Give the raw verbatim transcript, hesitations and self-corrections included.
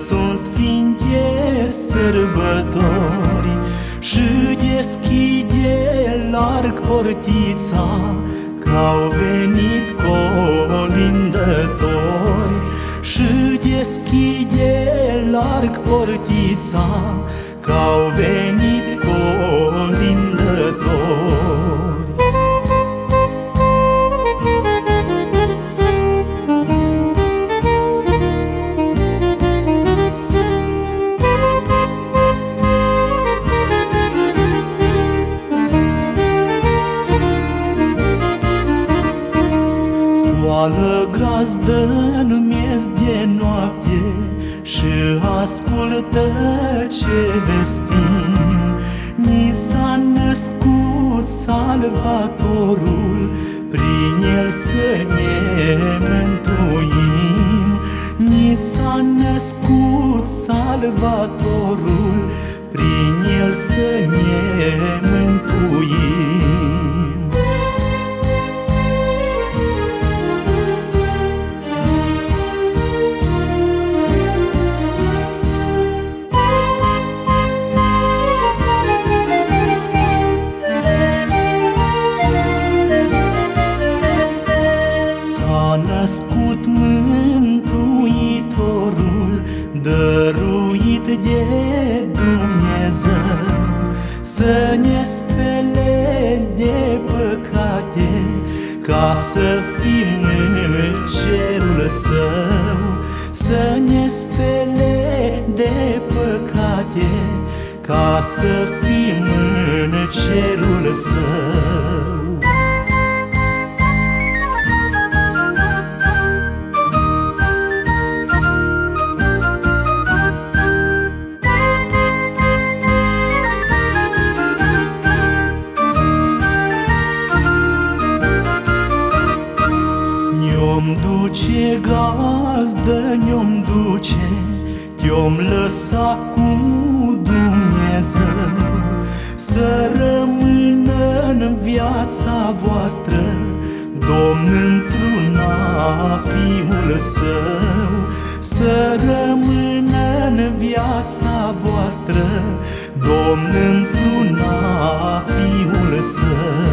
sunt sfinche sărbători și deschide larg portița, că-au venit colindători. Și deschide larg portița, că-au venit colindători. Scoală grazdă-n miez de noapte și ascultă ce vestim. Ni s-a născut Salvatorul, prin El să ne mântuim. Ni s-a născut Salvatorul, prin El să ne mântuim. S-a născut Mântuitorul, dăruit de Dumnezeu, să ne spele de păcate, ca să fim în cerul Său. Să ne spele de păcate, ca să fim în cerul Său. Ne-om duce gazdă, ne-om duce, te-om lăsa cu Dumnezeu, să rămână în viața voastră Domn într-una Fiul Său. Să rămână în viața voastră Domn într-una Fiul Său.